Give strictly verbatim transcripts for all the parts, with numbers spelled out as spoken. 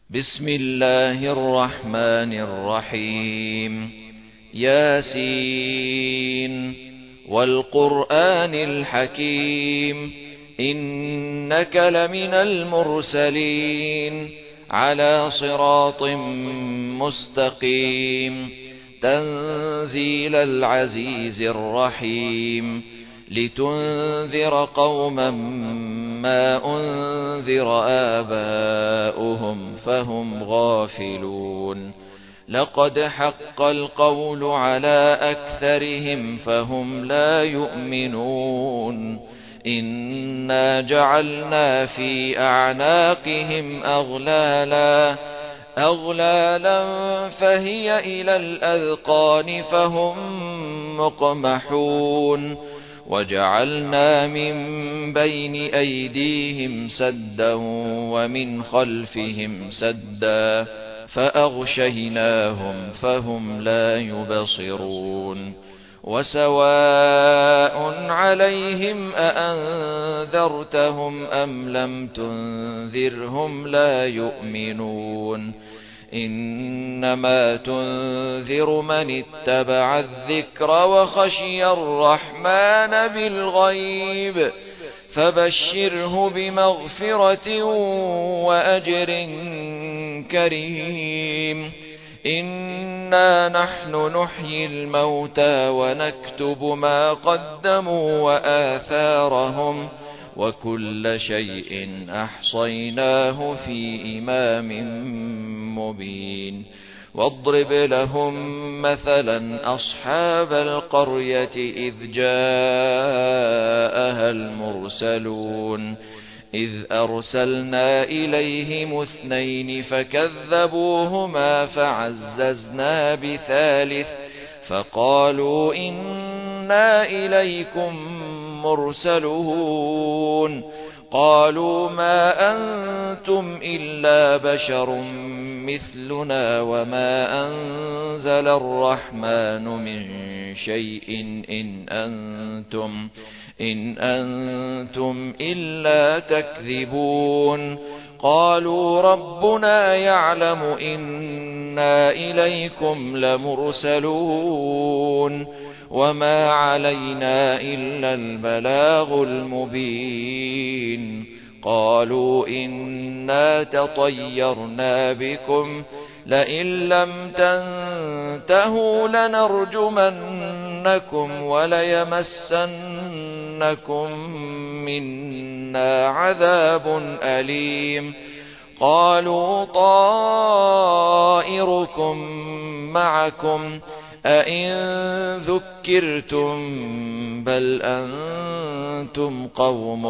بسم الله الرحمن الرحيم. ياسين والقرآن الحكيم إنك لمن المرسلين على صراط مستقيم تنزيل العزيز الرحيم لتنذر قوما ما أنذر آباؤهم فهم غافلون لقد حق القول على أكثرهم فهم لا يؤمنون إنا جعلنا في أعناقهم أغلالا أغلالا فهي إلى الأذقان فهم مقمحون وجعلنا من بين أيديهم سدا ومن خلفهم سدا فأغشيناهم فهم لا يبصرون وسواء عليهم أأنذرتهم أم لم تنذرهم لا يؤمنون إنما تنذر من اتبع الذكر وخشي الرحمن بالغيب فبشره بمغفرة وأجر كريم إنا نحن نحيي الموتى ونكتب ما قدموا وآثارهم وكل شيء أحصيناه في إمام مبين واضرب لهم مثلا أصحاب القرية إذ جاءها المرسلون إذ أرسلنا إليهم اثنين فكذبوهما فعززنا بثالث فقالوا إنا إليكم مرسلون قالوا ما أنتم إلا بشر مثلنا وما أنزل الرحمن من شيء إن أنتم إن أنتم إلا تكذبون قالوا ربنا يعلم إنا إليكم لمرسلون وما علينا إلا البلاغ المبين قالوا إنا تطيرنا بكم لئن لم تنتهوا لنرجمنكم وليمسنكم منا عذاب أليم قالوا طائركم معكم أئن ذكرتم بل أنتم قوم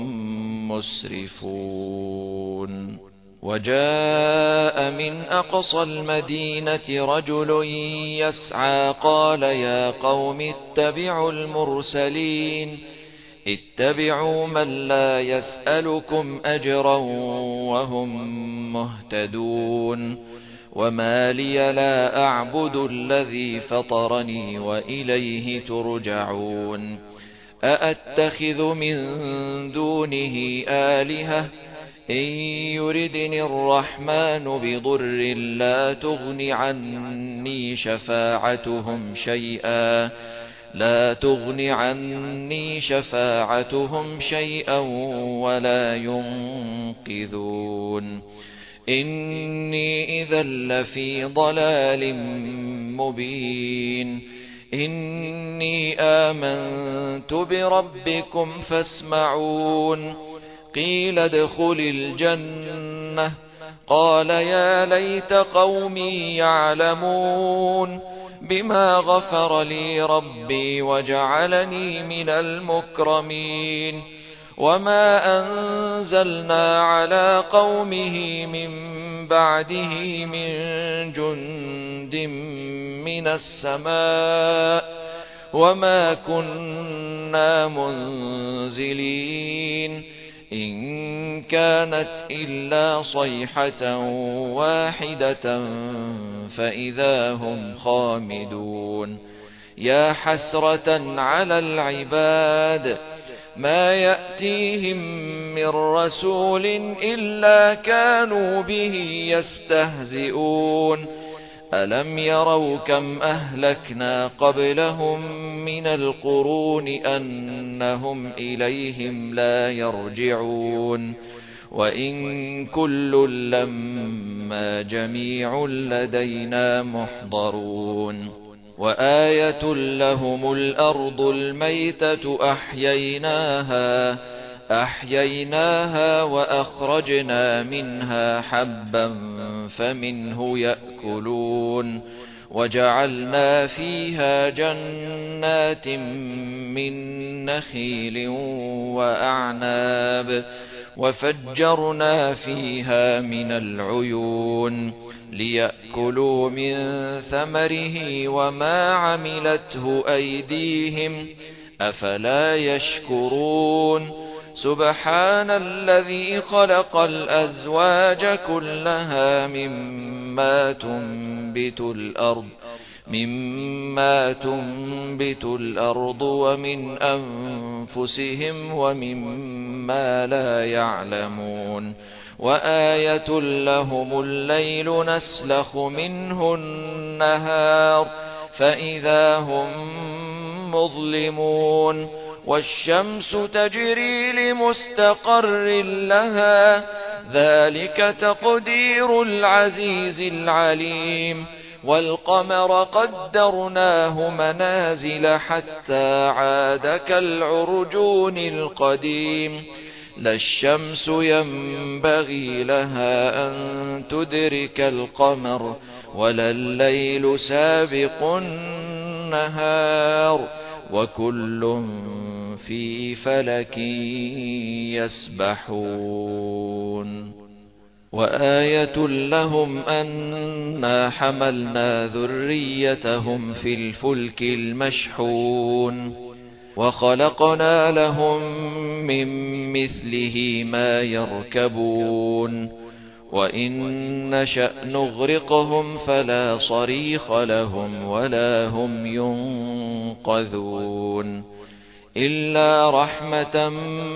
مسرفون وجاء من أقصى المدينة رجل يسعى قال يا قوم اتبعوا المرسلين اتبعوا من لا يسألكم أجرا وهم مهتدون وما لي لا أعبد الذي فطرني وإليه ترجعون أأتخذ من دونه آلهة إن يردني الرحمن بضر لا تغن عني شفاعتهم شيئا لا تغن عني شفاعتهم شيئا ولا ينقذون إني إذا لفي ضلال مبين إني آمنت بربكم فاسمعون قيل ادخل الجنة قال يا ليت قومي يعلمون بما غفر لي ربي وجعلني من المكرمين وما أنزلنا على قومه من بعده من جند من السماء وما كنا منزلين إن كانت إلا صيحة واحدة فإذا هم خامدون يا حسرة على العباد ما يأتيهم من رسول إلا كانوا به يستهزئون ألم يروا كم أهلكنا قبلهم من القرون أنهم إليهم لا يرجعون وإن كل لما جميع لدينا محضرون وآية لهم الأرض الميتة أحييناها أحييناها وأخرجنا منها حبا فمنه يأكلون وجعلنا فيها جنات من نخيل وأعناب وفجرنا فيها من العيون ليأكلوا من ثمره وما عملته أيديهم أفلا يشكرون سبحان الذي خلق الأزواج كلها مما تنبت الأرض مما تنبت الأرض ومن أنفسهم ومما لا يعلمون وآية لهم الليل نسلخ منه النهار فإذا هم مظلمون والشمس تجري لمستقر لها ذلك تقدير العزيز العليم والقمر قدرناه منازل حتى عاد كالعرجون القديم لا الشمس ينبغي لها أن تدرك القمر ولا الليل سابق النهار وكل في فلك يسبحون وآية لهم أنا حملنا ذريتهم في الفلك المشحون وخلقنا لهم من مثله ما يركبون وإن نشأ نغرقهم فلا صريخ لهم ولا هم ينقذون إلا رحمة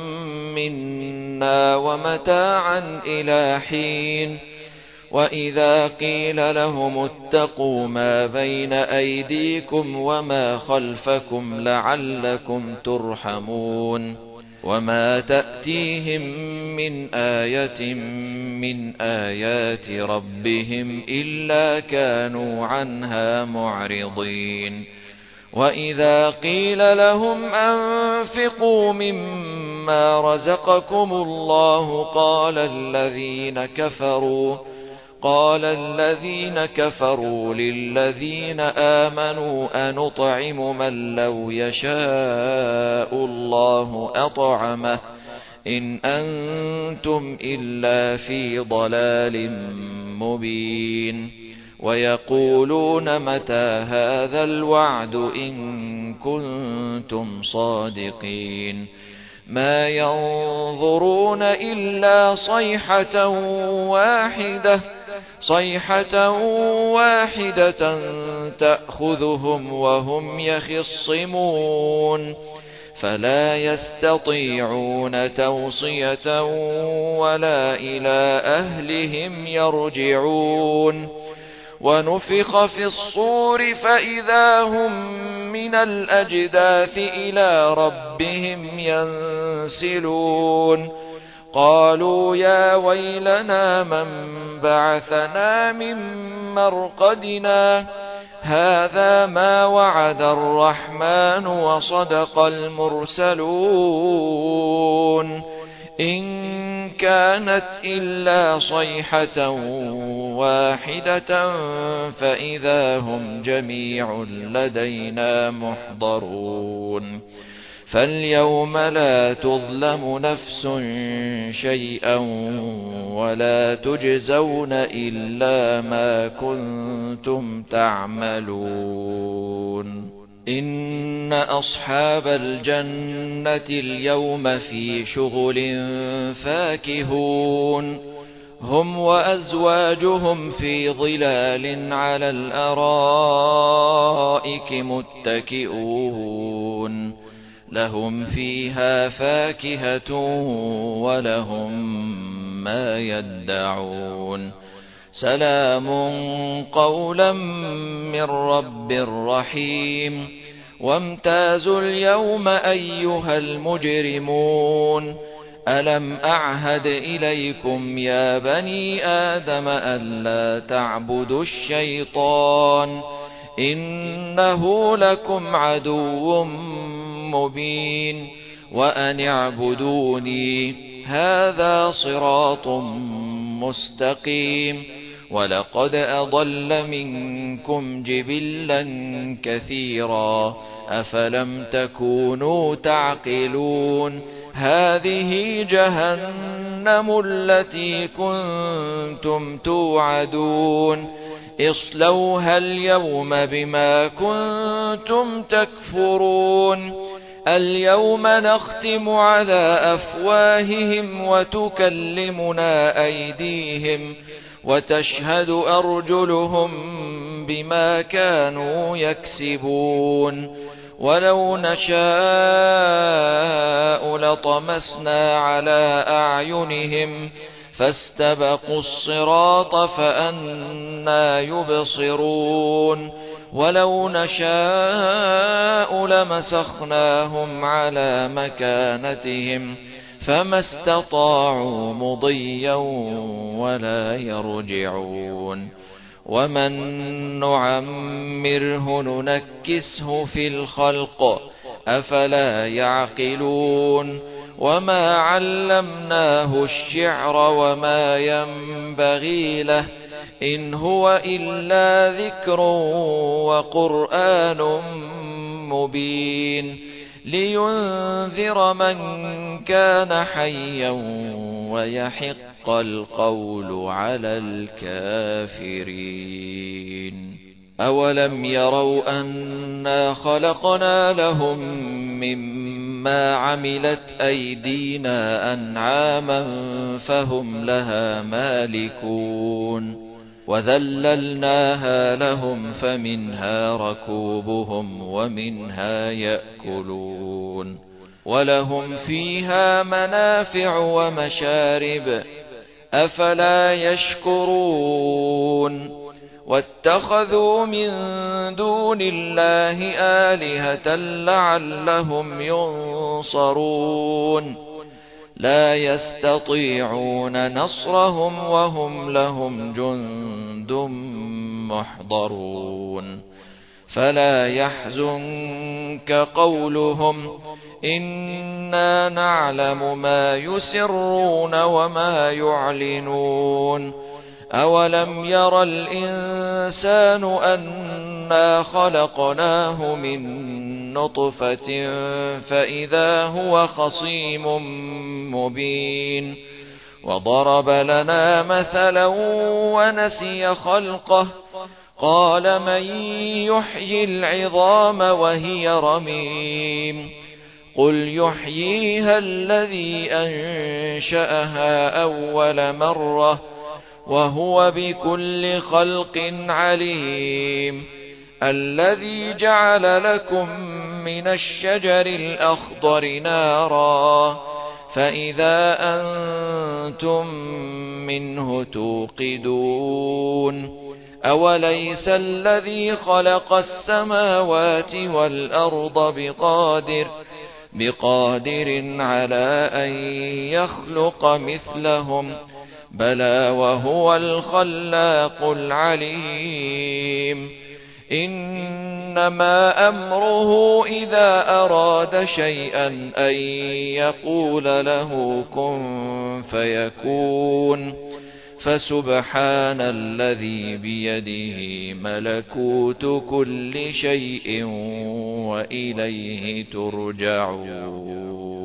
منا ومتاعا إلى حين وإذا قيل لهم اتقوا ما بين أيديكم وما خلفكم لعلكم ترحمون وما تأتيهم من آية من آيات ربهم إلا كانوا عنها معرضين وإذا قيل لهم أنفقوا مما رزقكم الله قال الذين كفروا قال الذين كفروا للذين آمنوا أنطعم من لو يشاء الله أطعمه إن أنتم إلا في ضلال مبين ويقولون متى هذا الوعد إن كنتم صادقين ما ينظرون إلا صيحة واحدة صيحة واحدة تأخذهم وهم يخصمون فلا يستطيعون توصية ولا إلى أهلهم يرجعون ونفخ في الصور فإذا هم من الأجداث إلى ربهم ينسلون قالوا يا ويلنا من بعثنا من مرقدنا هذا ما وعد الرحمن وصدق المرسلون إن كانت إلا صيحة واحدة فإذا هم جميع لدينا محضرون فاليوم لا تظلم نفس شيئا ولا تجزون إلا ما كنتم تعملون إن أصحاب الجنة اليوم في شغل فاكهون هم وأزواجهم في ظلال على الأرائك متكئون لهم فيها فاكهة ولهم ما يدعون سلام قولا من رب رحيم وامتازوا اليوم أيها المجرمون ألم أعهد إليكم يا بني آدم ألا تعبدوا الشيطان إنه لكم عدو مبين وأن اعبدوني هذا صراط مستقيم ولقد أضل منكم جبلا كثيرا أفلم تكونوا تعقلون هذه جهنم التي كنتم توعدون اصلوها اليوم بما كنتم تكفرون اليوم نختم على أفواههم وتكلمنا أيديهم وتشهد أرجلهم بما كانوا يكسبون ولو نشاء لطمسنا على أعينهم فاستبقوا الصراط فأنى يبصرون ولو نشاء لمسخناهم على مكانتهم فما استطاعوا مضيا ولا يرجعون ومن نعمره ننكسه في الخلق أفلا يعقلون وما علمناه الشعر وما ينبغي له إن هو إلا ذكر وقرآن مبين لينذر من كان حيا ويحق القول على الكافرين أولم يروا أنا خلقنا لهم مما عملت أيدينا أنعاما فهم لها مالكون وذللناها لهم فمنها ركوبهم ومنها يأكلون ولهم فيها منافع ومشارب أفلا يشكرون واتخذوا من دون الله آلهة لعلهم ينصرون لا يستطيعون نصرهم وهم لهم جند محضرون فلا يحزنك قولهم إنا نعلم ما يسرون وما يعلنون أولم ير الإنسان أنا خلقناه من نطفة فإذا هو خصيم مبين وضرب لنا مثلا ونسي خلقه قال من يحيي العظام وهي رميم قل يحييها الذي أنشأها أول مرة وهو بكل خلق عليم الذي جعل لكم من الشجر الأخضر نارا فإذا أنتم منه توقدون أوليس الذي خلق السماوات والأرض بقادر بقادر على أن يخلق مثلهم بلى وهو الخلاق العليم إنما أمره إذا أراد شيئا أن يقول له كن فيكون فسبحان الذي بيده ملكوت كل شيء وإليه ترجعون.